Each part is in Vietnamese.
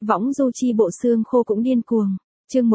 võng du chi bộ xương khô cũng điên cuồng. Chương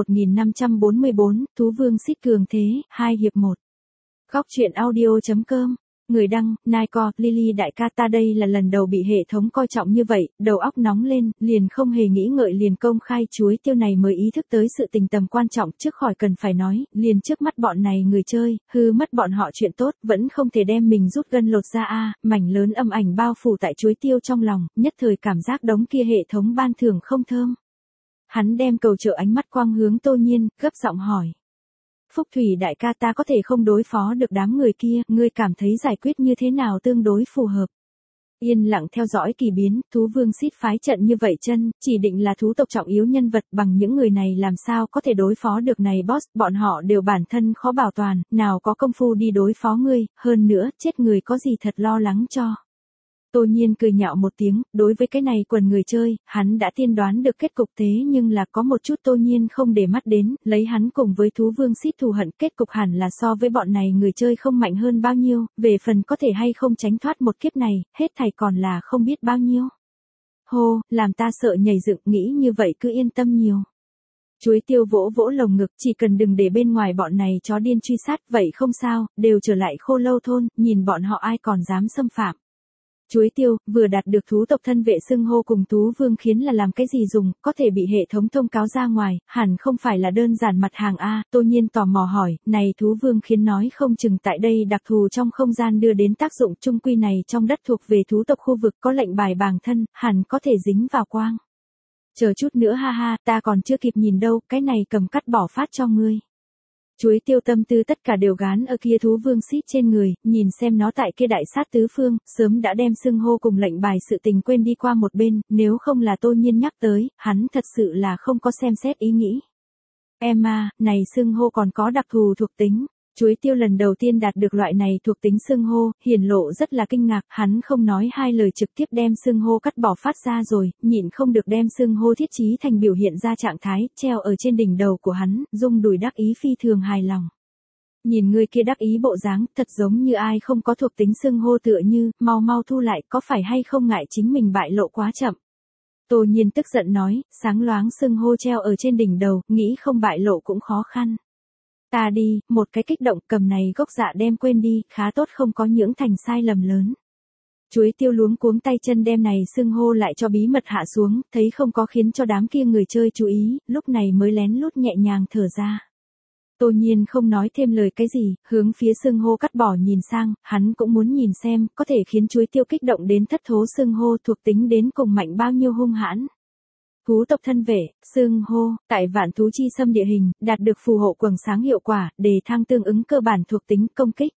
1544, Thú Vương Xít cường thế, 2 hiệp 1. Góc truyện audio.com. Người đăng, Nike, Lily đại ca ta đây là lần đầu bị hệ thống coi trọng như vậy, đầu óc nóng lên, liền không hề nghĩ ngợi liền công khai chuối tiêu này mới ý thức tới sự tình tầm quan trọng trước khỏi cần phải nói, liền trước mắt bọn này người chơi, hư mất bọn họ chuyện tốt, vẫn không thể đem mình rút gân lột ra mảnh lớn âm ảnh bao phủ tại chuối tiêu trong lòng, nhất thời cảm giác đống kia hệ thống ban thưởng không thơm. Hắn đem cầu trợ ánh mắt quang hướng Tô Nhiên, gấp giọng hỏi. Phúc Thủy đại ca ta có thể không đối phó được đám người kia, ngươi cảm thấy giải quyết như thế nào tương đối phù hợp. Yên lặng theo dõi kỳ biến, Thú Vương Xít phái trận như vậy chân, chỉ định là thú tộc trọng yếu nhân vật bằng những người này làm sao có thể đối phó được này boss, bọn họ đều bản thân khó bảo toàn, nào có công phu đi đối phó ngươi, hơn nữa, chết người có gì thật lo lắng cho. Tô Nhiên cười nhạo một tiếng, đối với cái này quần người chơi, hắn đã tiên đoán được kết cục thế nhưng là có một chút Tô Nhiên không để mắt đến, lấy hắn cùng với Thú Vương Xít thù hận kết cục hẳn là so với bọn này người chơi không mạnh hơn bao nhiêu, về phần có thể hay không tránh thoát một kiếp này, hết thảy còn là không biết bao nhiêu. Hô, làm ta sợ nhảy dựng, nghĩ như vậy cứ yên tâm nhiều. Chuối tiêu vỗ vỗ lồng ngực, chỉ cần đừng để bên ngoài bọn này chó điên truy sát, vậy không sao, đều trở lại Khô Lâu thôn, nhìn bọn họ ai còn dám xâm phạm. Chuối tiêu, vừa đạt được thú tộc thân vệ xưng hô cùng Thú Vương khiến là làm cái gì dùng, có thể bị hệ thống thông cáo ra ngoài, hẳn không phải là đơn giản mặt hàng Tô Nhiên tò mò hỏi, này Thú Vương khiến nói không chừng tại đây đặc thù trong không gian đưa đến tác dụng trung quy này trong đất thuộc về thú tộc khu vực có lệnh bài bàng thân, hẳn có thể dính vào quang. Chờ chút nữa ta còn chưa kịp nhìn đâu, cái này cầm cắt bỏ phát cho ngươi. Chuối tiêu tâm tư tất cả đều gán ở kia Thú Vương Xít trên người, nhìn xem nó tại kia đại sát tứ phương, sớm đã đem xưng hô cùng lệnh bài sự tình quên đi qua một bên, nếu không là Tô Nhiên nhắc tới, hắn thật sự là không có xem xét ý nghĩ. Này xưng hô còn có đặc thù thuộc tính. Chuối tiêu lần đầu tiên đạt được loại này thuộc tính xưng hô, hiển lộ rất là kinh ngạc, hắn không nói hai lời trực tiếp đem xưng hô cắt bỏ phát ra rồi, nhịn không được đem xưng hô thiết trí thành biểu hiện ra trạng thái, treo ở trên đỉnh đầu của hắn, rung đùi đắc ý phi thường hài lòng. Nhìn người kia đắc ý bộ dáng, thật giống như ai không có thuộc tính xưng hô tựa như, mau thu lại, có phải hay không ngại chính mình bại lộ quá chậm. Tô Nhiên tức giận nói, sáng loáng xưng hô treo ở trên đỉnh đầu, nghĩ không bại lộ cũng khó khăn. Ta đi, một cái kích động cầm này gốc dạ đem quên đi, khá tốt không có nhưỡng thành sai lầm lớn. Chuối tiêu luống cuống tay chân đem này xưng hô lại cho bí mật hạ xuống, thấy không có khiến cho đám kia người chơi chú ý, lúc này mới lén lút nhẹ nhàng thở ra. Tô Nhiên không nói thêm lời cái gì, hướng phía xưng hô cắt bỏ nhìn sang, hắn cũng muốn nhìn xem, có thể khiến chuối tiêu kích động đến thất thố xưng hô thuộc tính đến cùng mạnh bao nhiêu hung hãn. Thú tộc thân vệ, xưng hô, tại Vạn Thú Chi Xâm địa hình, đạt được phù hộ quầng sáng hiệu quả, đề thăng tương ứng cơ bản thuộc tính công kích.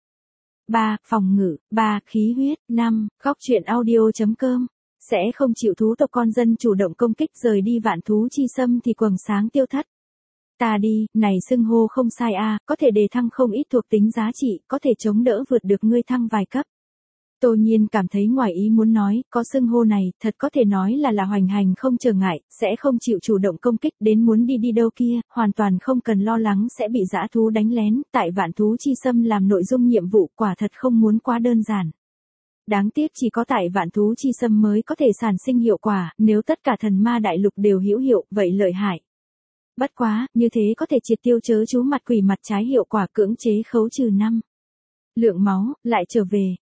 3. Phòng ngự, 3. Khí huyết, 5. Góc truyện audio.com. Sẽ không chịu thú tộc con dân chủ động công kích rời đi Vạn Thú Chi Xâm thì quầng sáng tiêu thất. Ta đi, này xưng hô không sai có thể đề thăng không ít thuộc tính giá trị, có thể chống đỡ vượt được ngươi thăng vài cấp. Tô Nhiên cảm thấy ngoài ý muốn nói, có xưng hô này, thật có thể nói là hoành hành không trở ngại, sẽ không chịu chủ động công kích đến muốn đi đâu kia, hoàn toàn không cần lo lắng sẽ bị dã thú đánh lén, tại Vạn Thú Chi Xâm làm nội dung nhiệm vụ quả thật không muốn quá đơn giản. Đáng tiếc chỉ có tại Vạn Thú Chi Xâm mới có thể sản sinh hiệu quả, nếu tất cả thần ma đại lục đều hữu hiệu, vậy lợi hại. Bất quá, như thế có thể triệt tiêu chớ chú mặt quỷ mặt trái hiệu quả cưỡng chế khấu trừ 5. Lượng máu, lại trở về,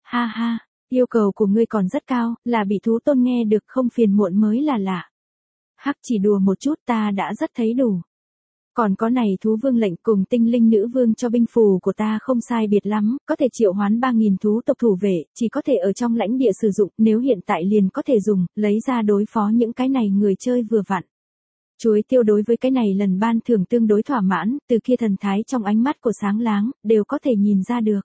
Yêu cầu của ngươi còn rất cao, là bị thú tôn nghe được không phiền muộn mới là lạ. Hắc chỉ đùa một chút ta đã rất thấy đủ. Còn có này thú vương lệnh cùng tinh linh nữ vương cho binh phù của ta không sai biệt lắm, có thể triệu hoán 3.000 thú tộc thủ vệ, chỉ có thể ở trong lãnh địa sử dụng, nếu hiện tại liền có thể dùng, lấy ra đối phó những cái này người chơi vừa vặn. Chuối tiêu đối với cái này lần ban thưởng tương đối thỏa mãn, từ kia thần thái trong ánh mắt của sáng láng, đều có thể nhìn ra được.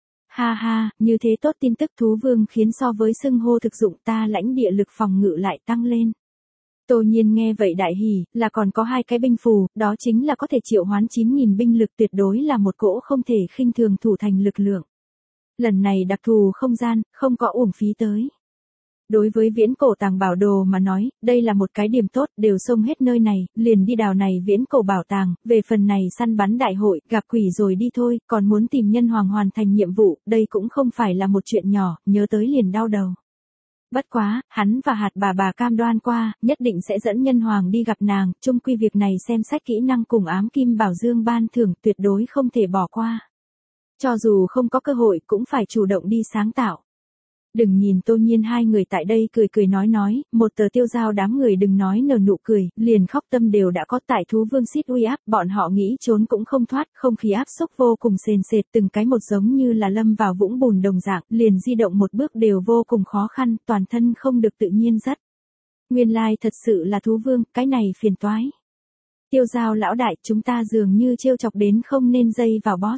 Như thế tốt tin tức Thú Vương khiến so với xưng hô thực dụng ta lãnh địa lực phòng ngự lại tăng lên. Tô Nhiên nghe vậy đại hỉ, là còn có 2 cái binh phù, đó chính là có thể triệu hoán 9.000 binh lực tuyệt đối là một cỗ không thể khinh thường thủ thành lực lượng. Lần này đặc thù không gian, không có uổng phí tới. Đối với viễn cổ tàng bảo đồ mà nói, đây là một cái điểm tốt, đều xông hết nơi này, liền đi đào này viễn cổ bảo tàng, về phần này săn bắn đại hội, gặp quỷ rồi đi thôi, còn muốn tìm nhân hoàng hoàn thành nhiệm vụ, đây cũng không phải là một chuyện nhỏ, nhớ tới liền đau đầu. Bất quá, hắn và hạt bà cam đoan qua, nhất định sẽ dẫn nhân hoàng đi gặp nàng, chung quy việc này xem sách kỹ năng cùng ám kim bảo dương ban thưởng tuyệt đối không thể bỏ qua. Cho dù không có cơ hội cũng phải chủ động đi sáng tạo. Đừng nhìn Tô Nhiên hai người tại đây cười cười nói, một tờ tiêu giao đám người đừng nói nở nụ cười, liền khóc tâm đều đã có tại thú vương xít uy áp, bọn họ nghĩ trốn cũng không thoát, không khí áp xúc vô cùng sền sệt, từng cái một giống như là lâm vào vũng bùn đồng dạng, liền di động một bước đều vô cùng khó khăn, toàn thân không được tự nhiên rất. Nguyên lai thật sự là thú vương, cái này phiền toái. Tiêu giao lão đại, chúng ta dường như trêu chọc đến không nên dây vào boss.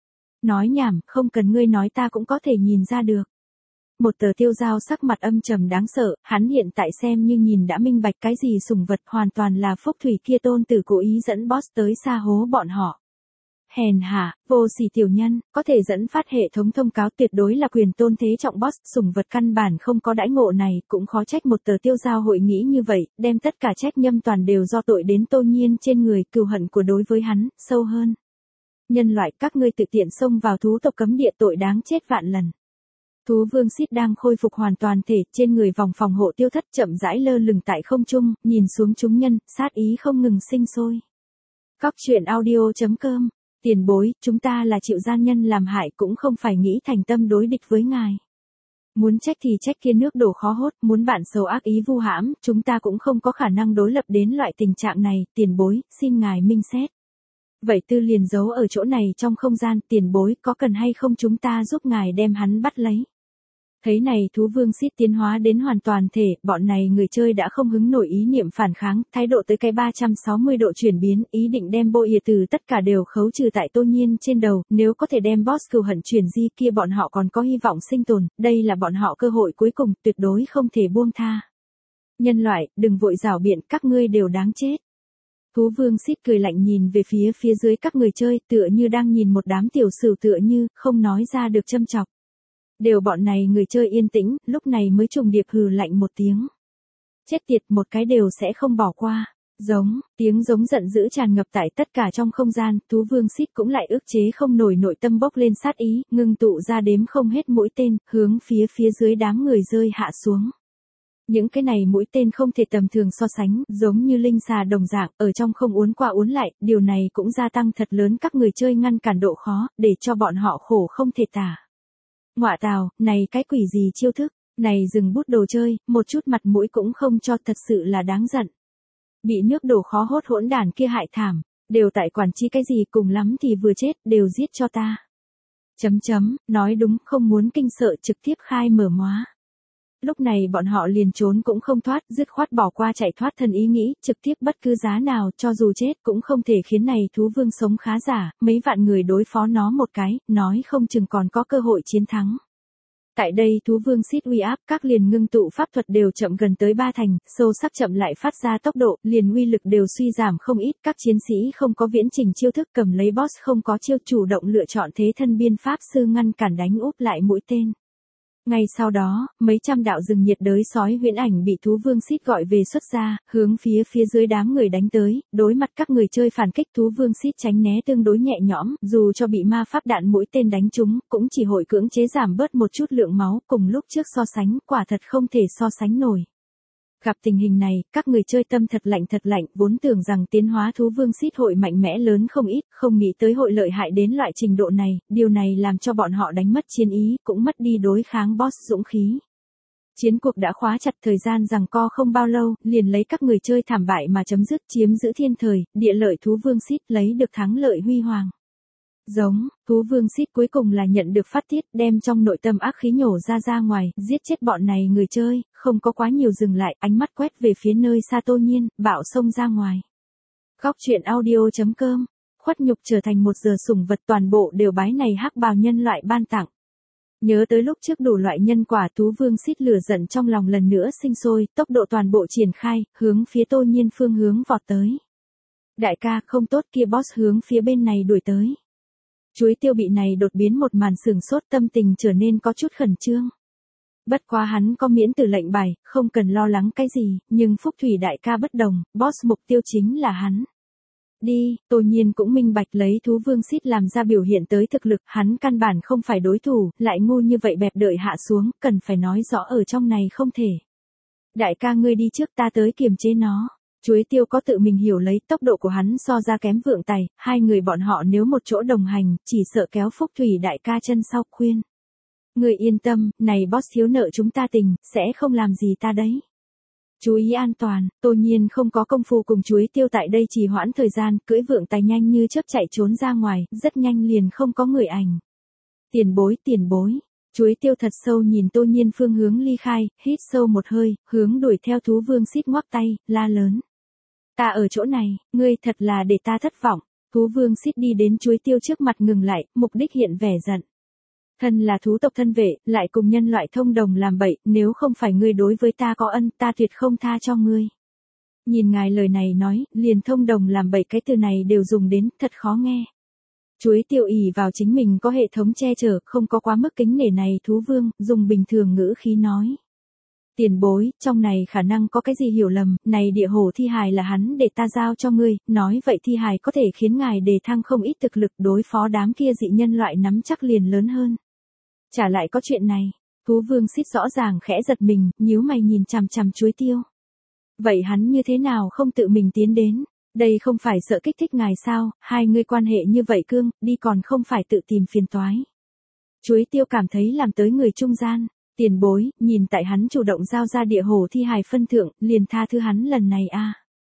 Nói nhảm, không cần ngươi nói ta cũng có thể nhìn ra được. Một tờ tiêu giao sắc mặt âm trầm đáng sợ, hắn hiện tại xem như nhìn đã minh bạch cái gì sủng vật hoàn toàn là phúc thủy kia tôn tử cố ý dẫn boss tới xa hố bọn họ. Hèn hạ, vô sỉ tiểu nhân, có thể dẫn phát hệ thống thông cáo tuyệt đối là quyền tôn thế trọng boss, sủng vật căn bản không có đãi ngộ này, cũng khó trách một tờ tiêu giao hội nghĩ như vậy, đem tất cả trách nhâm toàn đều do tội đến Tô Nhiên trên người, cừu hận của đối với hắn, sâu hơn. Nhân loại các ngươi tự tiện xông vào thú tộc cấm địa tội đáng chết vạn lần. Thú vương xít đang khôi phục hoàn toàn thể, trên người vòng phòng hộ tiêu thất chậm rãi lơ lửng tại không trung, nhìn xuống chúng nhân, sát ý không ngừng sinh sôi. Góc truyện audio.com, tiền bối, chúng ta là chịu gian nhân làm hại cũng không phải nghĩ thành tâm đối địch với ngài. Muốn trách thì trách kia nước đổ khó hốt, muốn bạn xấu ác ý vu hãm, chúng ta cũng không có khả năng đối lập đến loại tình trạng này, tiền bối, xin ngài minh xét. Vậy tư liền giấu ở chỗ này trong không gian, tiền bối có cần hay không chúng ta giúp ngài đem hắn bắt lấy. Thấy này thú vương xít tiến hóa đến hoàn toàn thể, bọn này người chơi đã không hứng nổi ý niệm phản kháng, thái độ tới cái 360 độ chuyển biến, ý định đem bội ỉa từ tất cả đều khấu trừ tại Tô Nhiên trên đầu, nếu có thể đem boss cừu hận chuyển di kia bọn họ còn có hy vọng sinh tồn, đây là bọn họ cơ hội cuối cùng, tuyệt đối không thể buông tha. Nhân loại, đừng vội rảo biện, các ngươi đều đáng chết. Thú vương xít cười lạnh nhìn về phía dưới các người chơi, tựa như đang nhìn một đám tiểu sửu tựa như, không nói ra được châm chọc. Đều bọn này người chơi yên tĩnh, lúc này mới trùng điệp hừ lạnh một tiếng. Chết tiệt, một cái đều sẽ không bỏ qua. Giống, tiếng giống giận dữ tràn ngập tại tất cả trong không gian, thú vương xít cũng lại ức chế không nổi nội tâm bốc lên sát ý, ngưng tụ ra đếm không hết mũi tên, hướng phía dưới đám người rơi hạ xuống. Những cái này mũi tên không thể tầm thường so sánh, giống như linh xà đồng dạng, ở trong không uốn qua uốn lại, điều này cũng gia tăng thật lớn các người chơi ngăn cản độ khó, để cho bọn họ khổ không thể tả. Ngọa tào, này cái quỷ gì chiêu thức, này dừng bút đồ chơi, một chút mặt mũi cũng không cho, thật sự là đáng giận. Bị nước đổ khó hốt hỗn đản kia hại thảm, đều tại quản chi cái gì cùng lắm thì vừa chết, đều giết cho ta. Nói đúng, không muốn kinh sợ trực tiếp khai mở móa. Lúc này bọn họ liền trốn cũng không thoát, dứt khoát bỏ qua chạy thoát thân ý nghĩ, trực tiếp bất cứ giá nào, cho dù chết cũng không thể khiến này thú vương sống khá giả, mấy vạn người đối phó nó một cái, nói không chừng còn có cơ hội chiến thắng. Tại đây thú vương xít uy áp, các liền ngưng tụ pháp thuật đều chậm gần tới 3 thành, sâu sắc chậm lại phát ra tốc độ, liền uy lực đều suy giảm không ít, các chiến sĩ không có viễn trình chiêu thức cầm lấy boss không có chiêu chủ động lựa chọn thế thân biên pháp sư ngăn cản đánh úp lại mũi tên. Ngay sau đó, mấy trăm đạo rừng nhiệt đới sói huyễn ảnh bị thú vương xít gọi về xuất ra, hướng phía dưới đám người đánh tới, đối mặt các người chơi phản kích thú vương xít tránh né tương đối nhẹ nhõm, dù cho bị ma pháp đạn mũi tên đánh trúng, cũng chỉ hội cưỡng chế giảm bớt một chút lượng máu, cùng lúc trước so sánh, quả thật không thể so sánh nổi. Gặp tình hình này, các người chơi tâm thật lạnh, vốn tưởng rằng tiến hóa thú vương xít hội mạnh mẽ lớn không ít, không nghĩ tới hội lợi hại đến loại trình độ này, điều này làm cho bọn họ đánh mất chiến ý, cũng mất đi đối kháng boss dũng khí. Chiến cuộc đã khóa chặt, thời gian giằng co không bao lâu, liền lấy các người chơi thảm bại mà chấm dứt, chiếm giữ thiên thời, địa lợi thú vương xít lấy được thắng lợi huy hoàng. Giống, thú vương xít cuối cùng là nhận được phát tiết, đem trong nội tâm ác khí nhổ ra ngoài, giết chết bọn này người chơi, không có quá nhiều dừng lại, ánh mắt quét về phía nơi xa Tô Nhiên, bạo xông ra ngoài. Góc truyện audio.com, khuất nhục trở thành một giờ sủng vật, toàn bộ đều bái này hắc bào nhân loại ban tặng. Nhớ tới lúc trước đủ loại nhân quả, thú vương xít lửa giận trong lòng lần nữa sinh sôi, tốc độ toàn bộ triển khai, hướng phía Tô Nhiên phương hướng vọt tới. Đại ca, không tốt, kia boss hướng phía bên này đuổi tới. Chuối tiêu bị này đột biến một màn sửng sốt, tâm tình trở nên có chút khẩn trương. Bất quá hắn có miễn tử lệnh bài, không cần lo lắng cái gì, nhưng phúc thủy đại ca bất đồng, boss mục tiêu chính là hắn. đi, Tô Nhiên cũng minh bạch lấy thú vương xít làm ra biểu hiện tới thực lực, hắn căn bản không phải đối thủ, lại ngu như vậy bẹp đợi hạ xuống, cần phải nói rõ ở trong này không thể. Đại ca ngươi đi trước ta tới kiềm chế nó. Chuối tiêu có tự mình hiểu lấy tốc độ của hắn so ra kém Vượng Tài, hai người bọn họ nếu một chỗ đồng hành, chỉ sợ kéo Phúc Thủy đại ca chân sau khuyên. Ngươi yên tâm, này boss thiếu nợ chúng ta tình, sẽ không làm gì ta đấy. Chú ý an toàn, Tô Nhiên không có công phu cùng chuối tiêu tại đây trì hoãn thời gian, cưỡi Vượng Tài nhanh như chớp chạy trốn ra ngoài, rất nhanh liền không có người ảnh. Tiền bối. Chuối tiêu thật sâu nhìn Tô Nhiên phương hướng ly khai, hít sâu một hơi, hướng đuổi theo thú vương xít ngoắc tay, la lớn. Ta ở chỗ này, ngươi thật là để ta thất vọng. Thú vương xít đi đến chuối tiêu trước mặt ngừng lại, mục đích hiện vẻ giận. Thân là thú tộc thân vệ, lại cùng nhân loại thông đồng làm bậy, nếu không phải ngươi đối với ta có ân, ta tuyệt không tha cho ngươi. Nhìn ngài lời này nói, liền thông đồng làm bậy cái từ này đều dùng đến, thật khó nghe. Chuối tiêu ỷ vào chính mình có hệ thống che chở, không có quá mức kính nể này thú vương, dùng bình thường ngữ khí nói. Tiền bối, trong này khả năng có cái gì hiểu lầm, này địa hổ thi hài là hắn để ta giao cho ngươi, nói vậy thi hài có thể khiến ngài đề thăng không ít thực lực đối phó đám kia dị nhân loại nắm chắc liền lớn hơn. Chả lại có chuyện này, thú vương xít rõ ràng khẽ giật mình, nhíu mày nhìn chằm chằm chuối tiêu. Vậy hắn như thế nào không tự mình tiến đến, đây không phải sợ kích thích ngài sao, hai người quan hệ như vậy cương, đi còn không phải tự tìm phiền toái. Chuối tiêu cảm thấy làm tới người trung gian. Tiền bối, nhìn tại hắn chủ động giao ra địa hổ thi hài phân thượng, liền tha thứ hắn lần này a.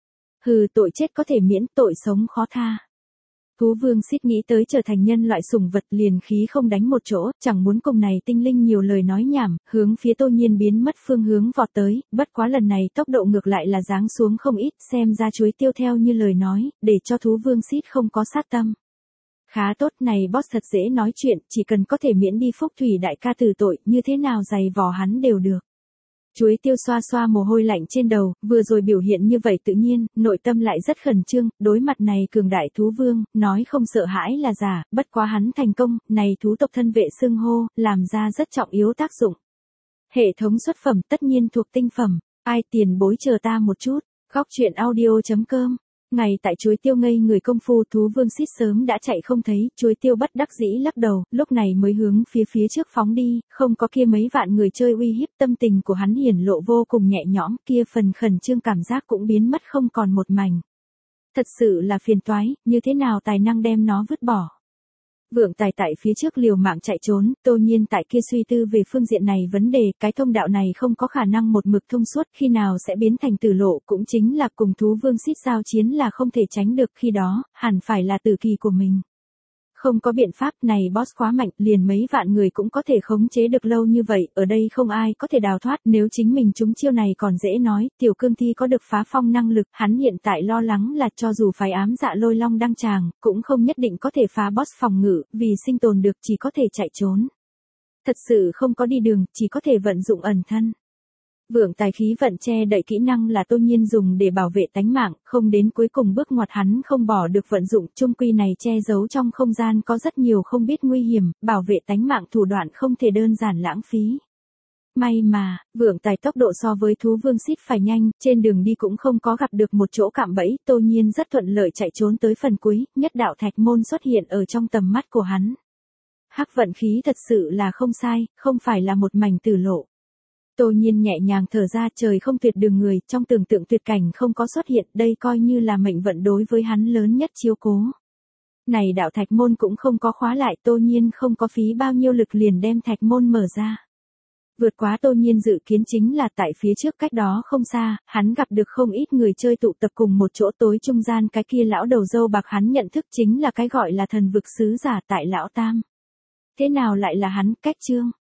Hừ, tội chết có thể miễn, tội sống khó tha. Thú vương xít nghĩ tới trở thành nhân loại sủng vật liền khí không đánh một chỗ, chẳng muốn cùng này tinh linh nhiều lời nói nhảm, hướng phía Tô Nhiên biến mất phương hướng vọt tới, bất quá lần này tốc độ ngược lại là giáng xuống không ít, xem ra chuối tiêu theo như lời nói, để cho thú vương xít không có sát tâm. Khá tốt, này boss thật dễ nói chuyện, chỉ cần có thể miễn đi Phúc Thủy đại ca từ tội, như thế nào giày vò hắn đều được. Chuối tiêu xoa xoa mồ hôi lạnh trên đầu, vừa rồi biểu hiện như vậy tự nhiên, nội tâm lại rất khẩn trương, đối mặt này cường đại thú vương, nói không sợ hãi là giả, bất quá hắn thành công, này thú tộc thân vệ xưng hô, làm ra rất trọng yếu tác dụng. Hệ thống xuất phẩm tất nhiên thuộc tinh phẩm, ai tiền bối chờ ta một chút, góc truyện audio.com. Ngày tại chuối tiêu ngây người công phu thú vương xít sớm đã chạy không thấy, chuối tiêu bất đắc dĩ lắc đầu, lúc này mới hướng phía trước phóng đi, không có kia mấy vạn người chơi uy hiếp tâm tình của hắn hiển lộ vô cùng nhẹ nhõm, kia phần khẩn trương cảm giác cũng biến mất không còn một mảnh. Thật sự là phiền toái, như thế nào tài năng đem nó vứt bỏ. Vượng Tài tại phía trước liều mạng chạy trốn, Tô Nhiên tại kia suy tư về phương diện này vấn đề, cái thông đạo này không có khả năng một mực thông suốt, khi nào sẽ biến thành tử lộ, cũng chính là cùng thú vương xít giao chiến là không thể tránh được, khi đó, hẳn phải là tử kỳ của mình. Không có biện pháp này boss quá mạnh, liền mấy vạn người cũng có thể khống chế được lâu như vậy, ở đây không ai có thể đào thoát, nếu chính mình trúng chiêu này còn dễ nói, tiểu cương thi có được phá phong năng lực, hắn hiện tại lo lắng là cho dù phái ám dạ lôi long đăng tràng, cũng không nhất định có thể phá boss phòng ngự, vì sinh tồn được chỉ có thể chạy trốn. Thật sự không có đi đường, chỉ có thể vận dụng ẩn thân. Vượng Tài khí vận che đậy kỹ năng là Tô Nhiên dùng để bảo vệ tánh mạng, không đến cuối cùng bước ngoặt hắn không bỏ được vận dụng, chung quy này che giấu trong không gian có rất nhiều không biết nguy hiểm, bảo vệ tánh mạng thủ đoạn không thể đơn giản lãng phí. May mà, Vượng Tài tốc độ so với thú vương xít phải nhanh, trên đường đi cũng không có gặp được một chỗ cạm bẫy, Tô Nhiên rất thuận lợi chạy trốn tới phần cuối, nhất đạo thạch môn xuất hiện ở trong tầm mắt của hắn. Hắc vận khí thật sự là không sai, không phải là một mảnh tử lộ. Tô Nhiên nhẹ nhàng thở ra, trời không tuyệt đường người, trong tưởng tượng tuyệt cảnh không có xuất hiện, đây coi như là mệnh vận đối với hắn lớn nhất chiếu cố. Này đạo thạch môn cũng không có khóa lại, Tô Nhiên không có phí bao nhiêu lực liền đem thạch môn mở ra. Vượt quá Tô Nhiên dự kiến chính là tại phía trước cách đó không xa, hắn gặp được không ít người chơi tụ tập cùng một chỗ, tối trung gian cái kia lão đầu râu bạc hắn nhận thức chính là cái gọi là thần vực sứ giả tại lão tam. Thế nào lại là hắn, cách chương.